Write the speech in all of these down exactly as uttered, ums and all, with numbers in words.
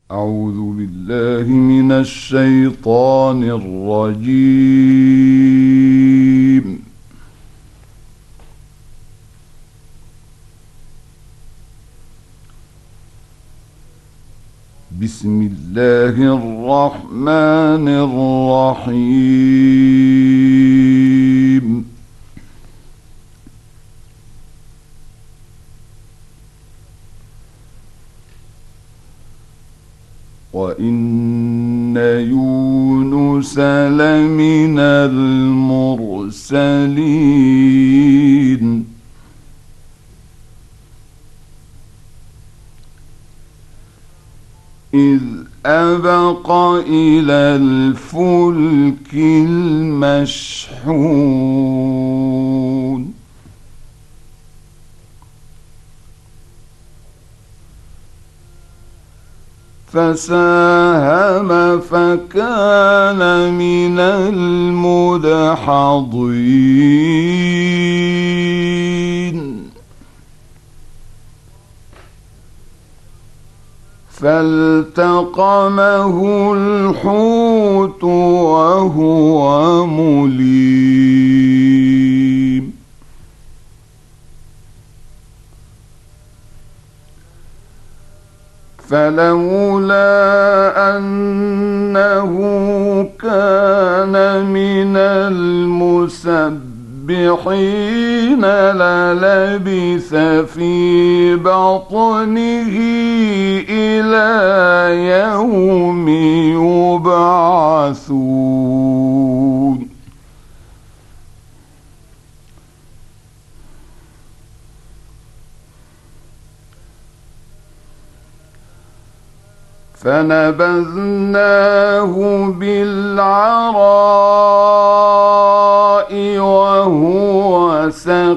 أعوذ بالله من الشيطان الرجيم. بسم الله الرحمن الرحيم. وإن يونس لمن المرسلين إذ أبق إلى الفلك المشحون فساهم فكان من المدحضين فالتقمه الحوت وهو مليم فلولا أنه كان من المسبحين للبث في بطنه إلى يوم يبعثون فنبذناه بالعراء وهو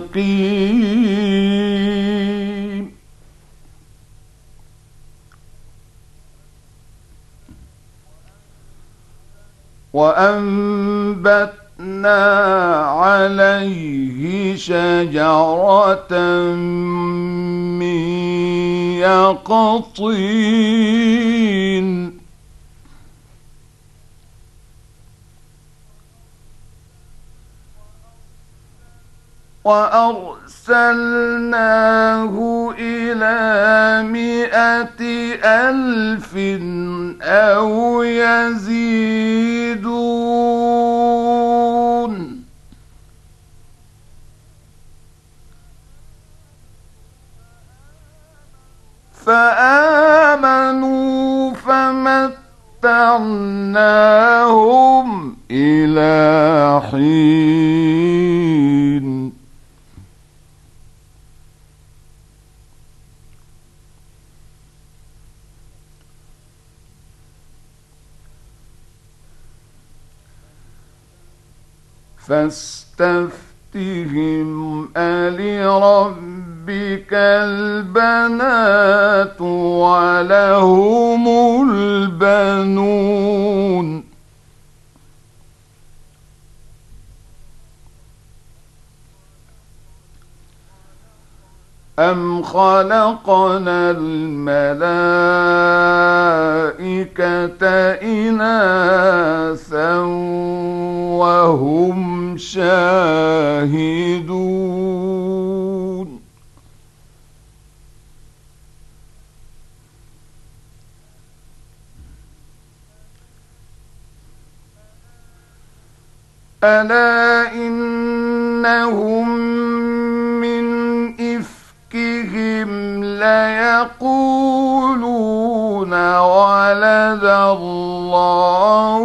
سقيم وأنبتنا عليه شجرة من يقطين وأرسلناه إلى مائة ألف أو يزيدون فآمنوا فمتعناهم إلى حين فاستفتهم ألربك البنات ولهم البنون أم خلقنا الملائكة إناثا وهم شاهدون ألا إنهم من إفكهم ليقولون ولد الله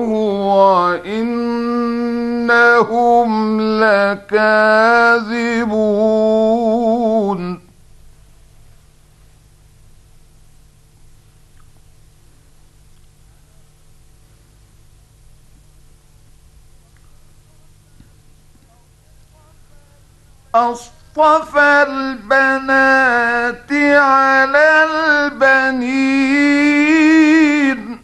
وإنهم لكاذبون أصطفى البنات على البنين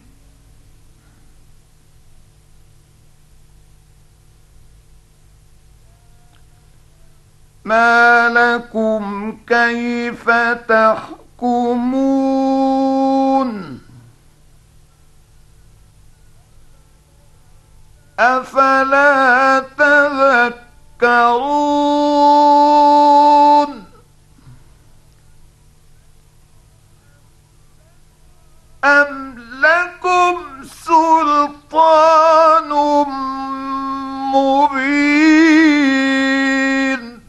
ما لكم كيف تحكمون أفلا تذكرون أم لكم سلطان مبين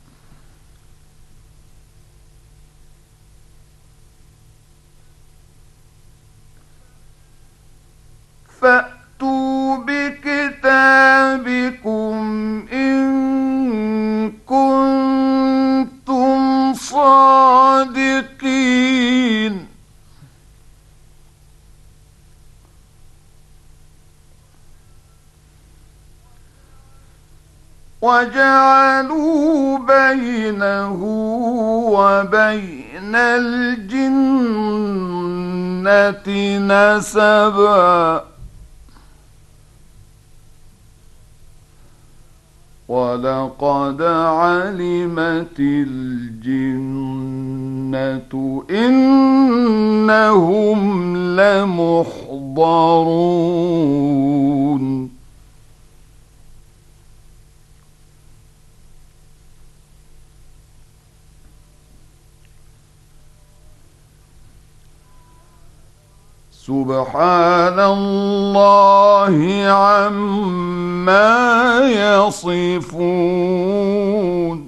فأتوا بكتابكم إن كنتم صادقين وجعلوا بينه وبين الجنة نسبا ولقد علمت الجنة إنهم لمحضرون سبحان الله عما يصفون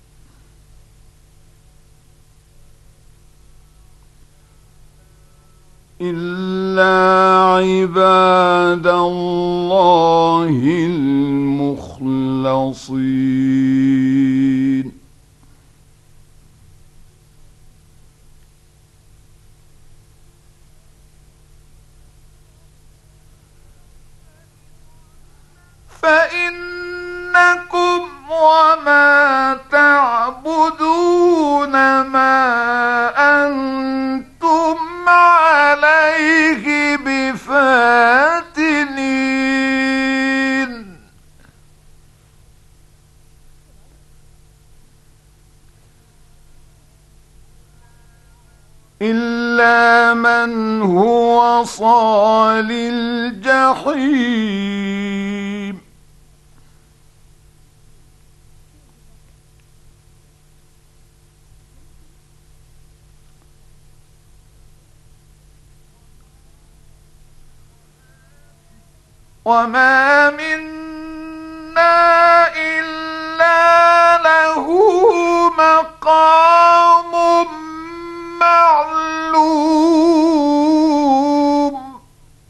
إلا عباد الله المخلصين فإنكم وما تعبدون ما أنتم عليه بفاتنين إلا من هو صال الجحيم وما منا إلا له مقام معلوم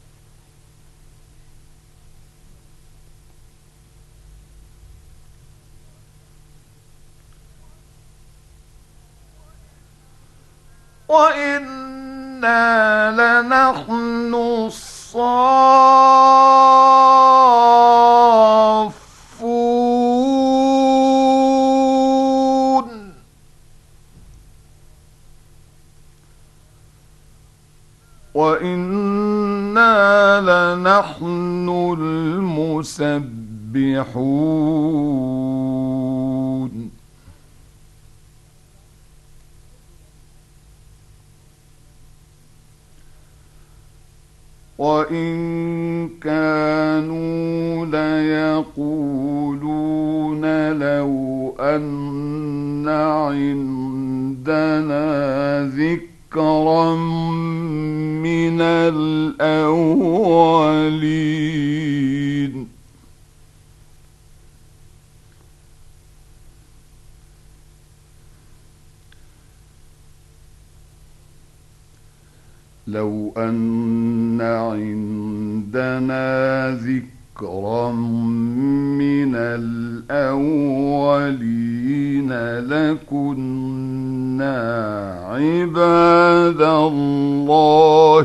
وإنا لنحن الصافون وإنا لنحن المسبحون وإن كانوا ليقولون لو أن عندنا ذكرا من الأولين لو أن عندنا ذكرا من الأولين لكنا عباد الله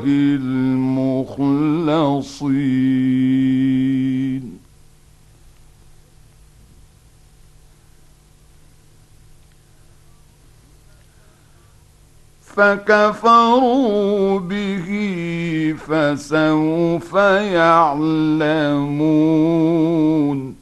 المخلصين فكفروا به فسوف يعلمون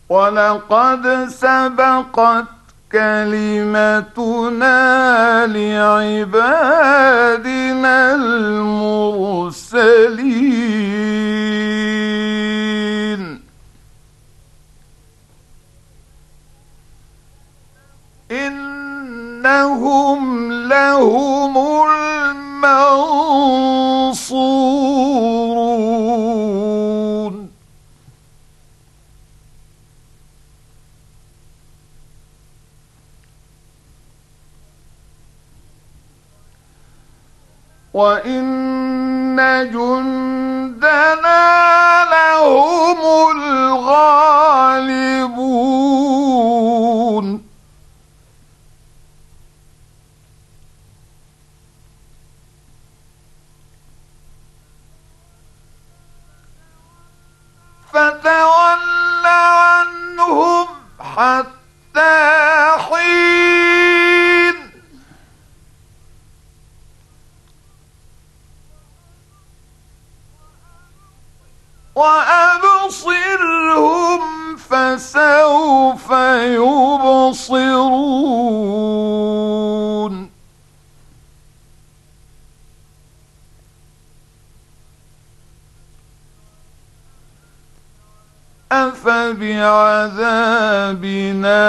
ولقد سبقت كلمتنا لعبادنا المرسلين إنهم لهم المنصورون وإن جندنا لهم الغالبون فتول عنهم حتى حين وأبصرهم فسوف يبصرون أفبعذابنا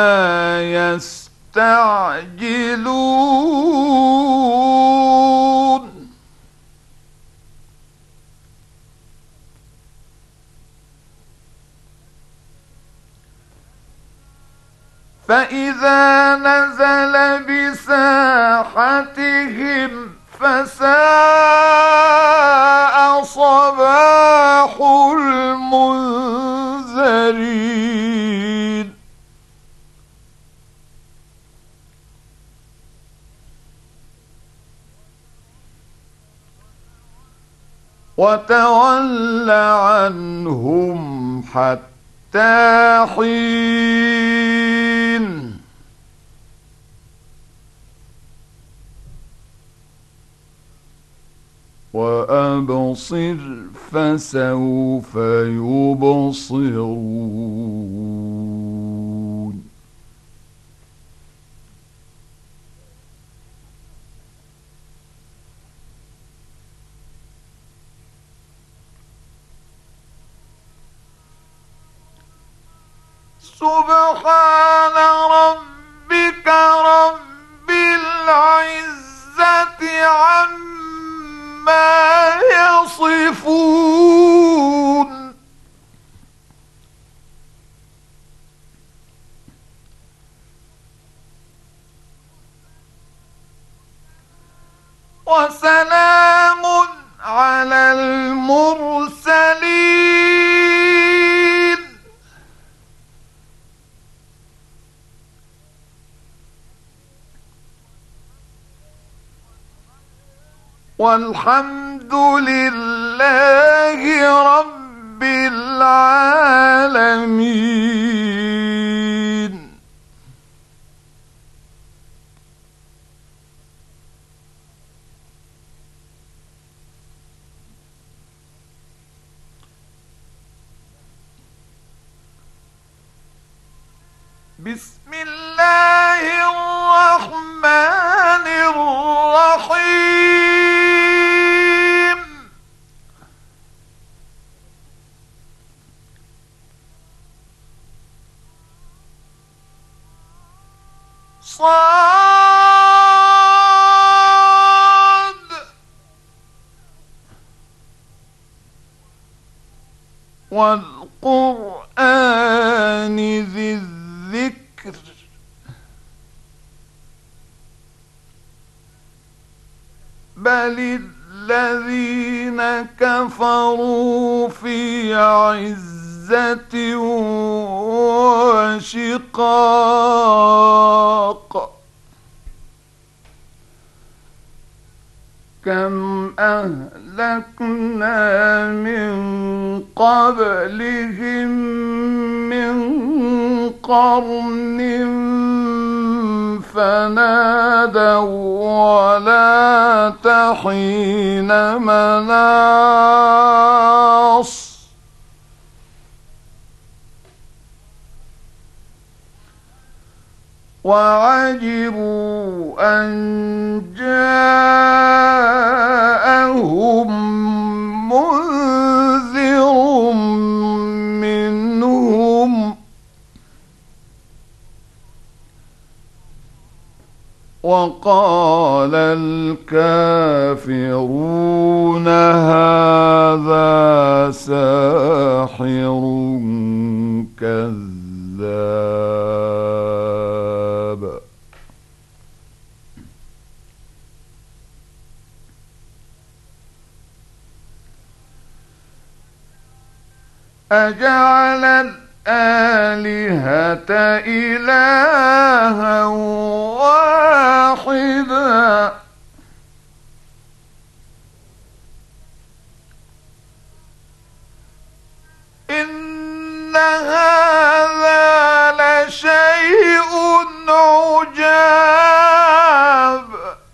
يستعجلون فإذا نزل بساحتهم فساء صباح المنذرين وتول عنهم حتى حين وأبصر فسوف يبصرون سبحان ربك رب العزة عما يصفون وسلام على المرسلين والحمد لله رب العالمين بسم الله الرحمن الرحيم صاد والقرآن ذي الذكر بل الذين كفروا في عزة وشقاق كم أهلكنا من قبلهم من قرن فنادوا ولا تحين مناص وعجبوا أن جاءهم منذر منهم وقال الكافرون هذا ساحر كذاب. أجعل الآلهة إلها واحدا إن هذا لشيء عجاب.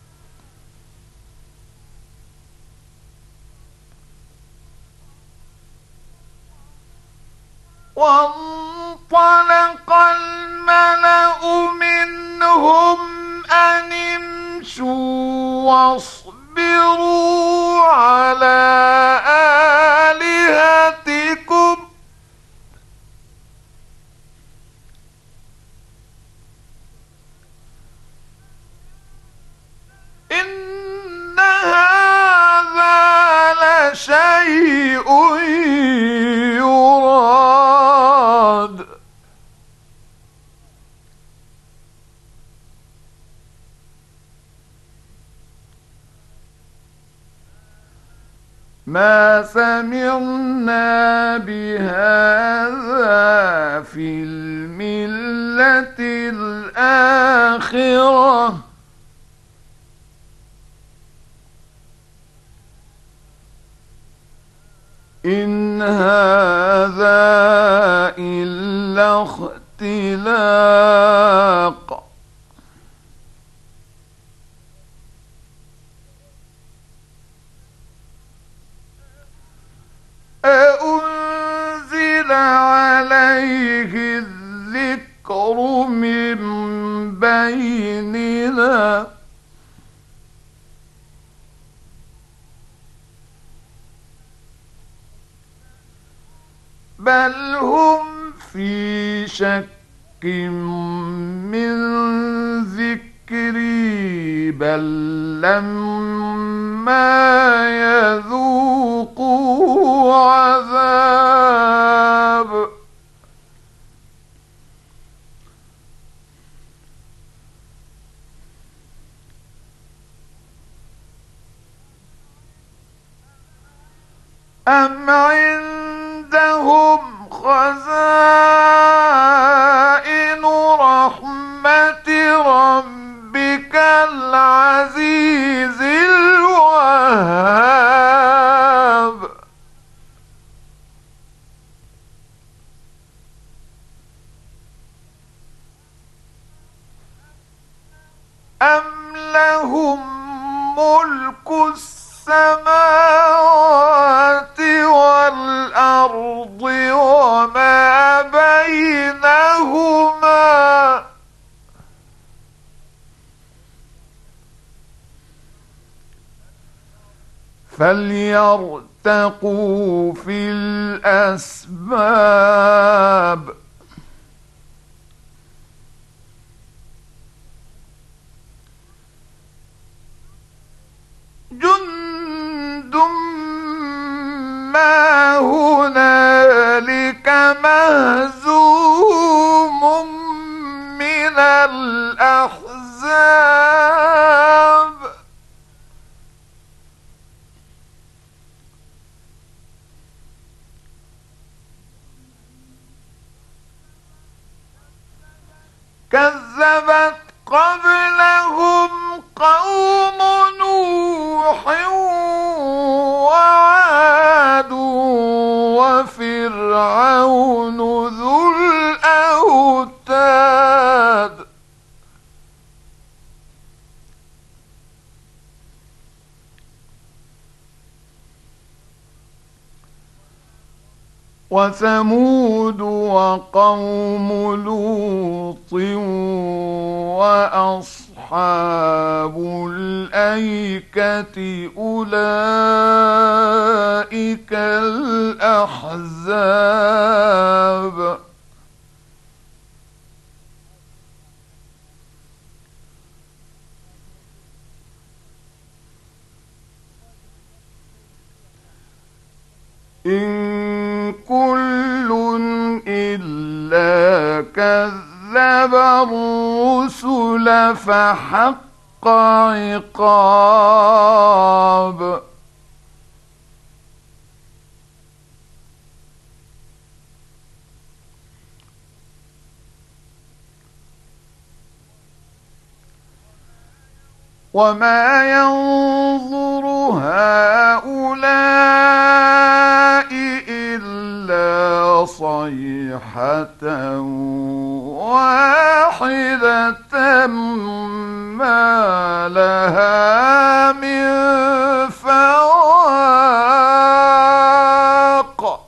وانطلق الملأ منهم أن امشوا واصبروا على آلهتكم إن هذا لشيء يراد. ما سمعنا بهذا في الملة الآخرة إن هذا إلا اختلاق. أأنزل عليه الذكر من بيننا بل هم في شك من ذكري بل لما يذوقوا عذاب. أم عندهم خزائن رحمة ربك العزيز الوهاب. أم لهم ملك السماوات والأرض وما بينهما فليرتقوا في الأسباب. جند ما هنالك مهزوم من الأحزاب. كذبت قبلهم قوم نوح وعاد وفرعون ذو الأوتاد. وثمود وقوم لوط وأصحاب الأيكة أولئك الأحزاب. إن كل إلا كذب الرسل فحق عقاب. وما ينظر هؤلاء إلا صيحة واحدة ما لها من فواق.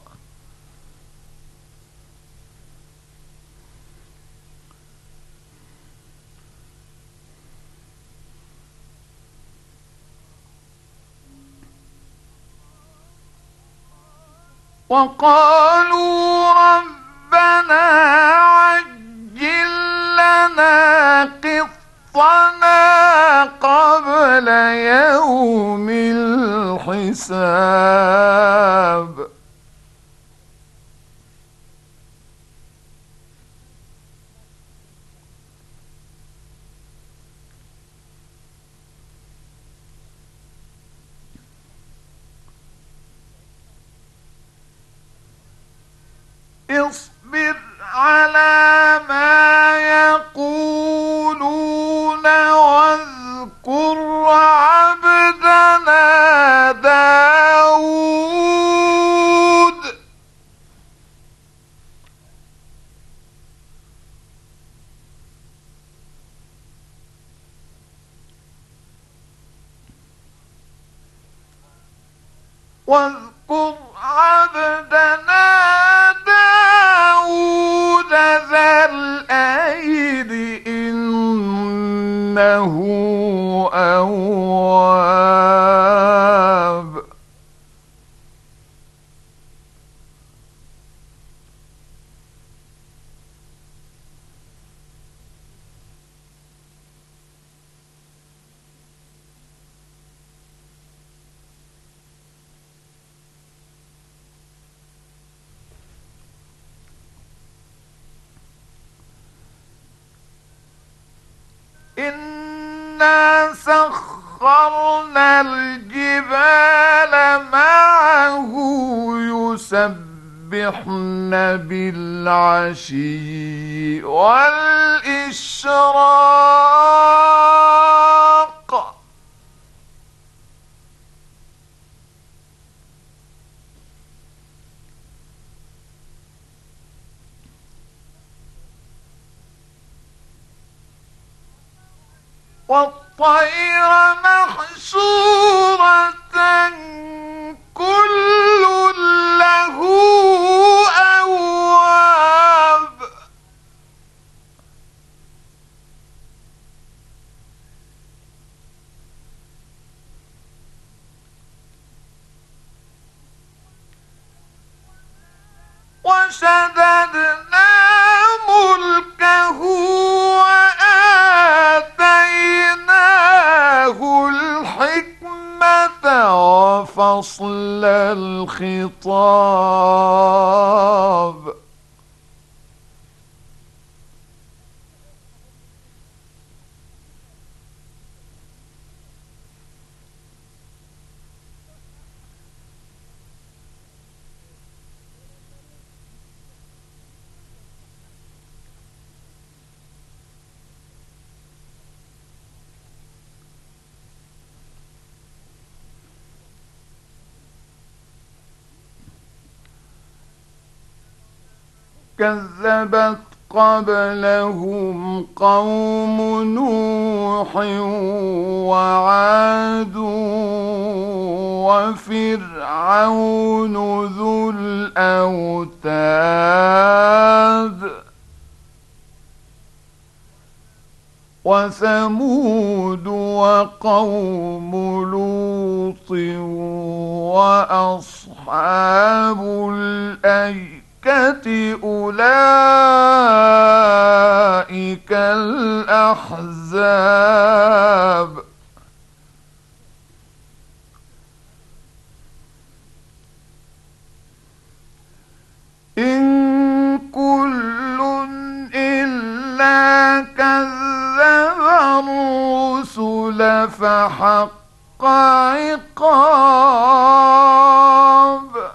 وقالوا ربنا عجل لنا قطنا قبل يوم الحساب. اصبر على ما يقولون واذكر عبدنا داود واذكر عبدنا داود ذا الأيد إنه أواب. إنا سخرنا الجبال معه يسبحن بالعشي والإشراق. والطير محشورة كل له أواب. وشددنا ملكه وفصل الخطاب. كذبت قبلهم قوم نوح وعاد وفرعون ذو الأوتاد وثمود وقوم لوط وأصحاب الأيكة أولئك الأحزاب إن كل إلا كذب الرسل فحق عقاب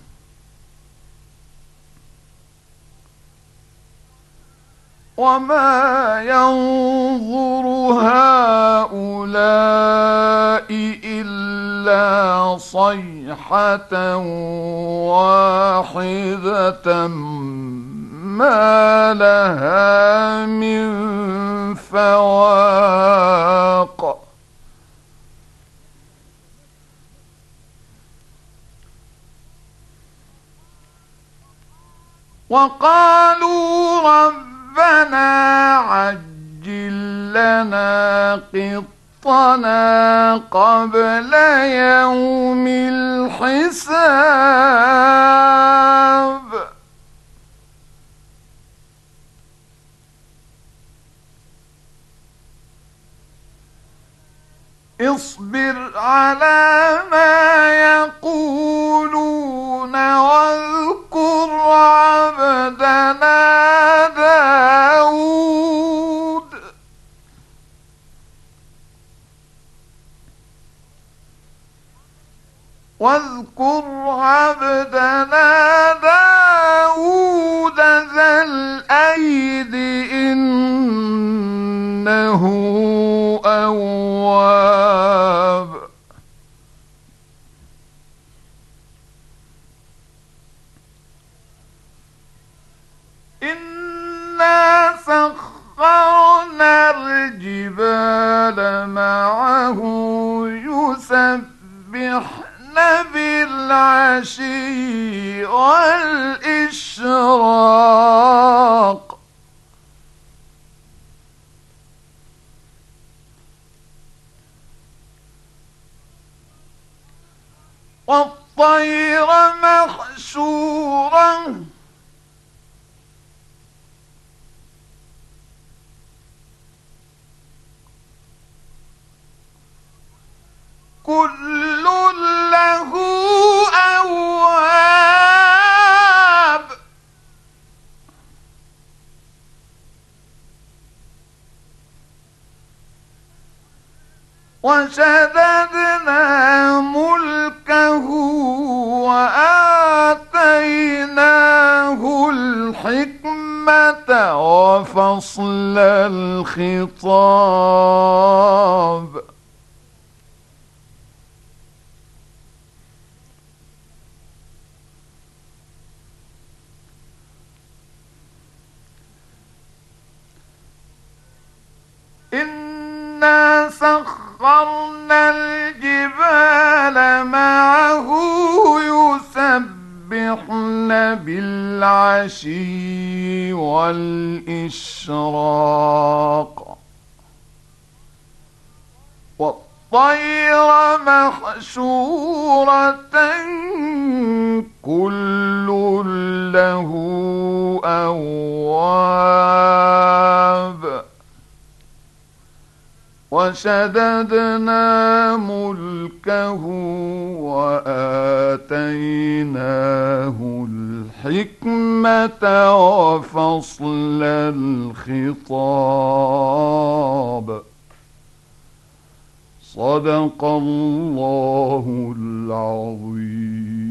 وما ينظر هؤلاء إلا صيحة واحدة ما لها من فواق وقالوا ربنا عجل لنا قطنا قبل يوم الحساب اصبر على ما يقولون واذكر عبدنا داود واذكر عبدنا داود ذا الأيد إنه أواب إنا سخرنا الجبال معه يسبحن بالعشي والإشراق والطير محشورا كل له أواب وشددنا ملكه وآتيناه الحكمة وفصل الخطاب إنا سخرنا الجبال معه يسبحن بالعشي والإشراق والطير محشورة كل له أواب وشددنا ملكه وآتيناه الحكمة وفصل الخطاب صدق الله العظيم.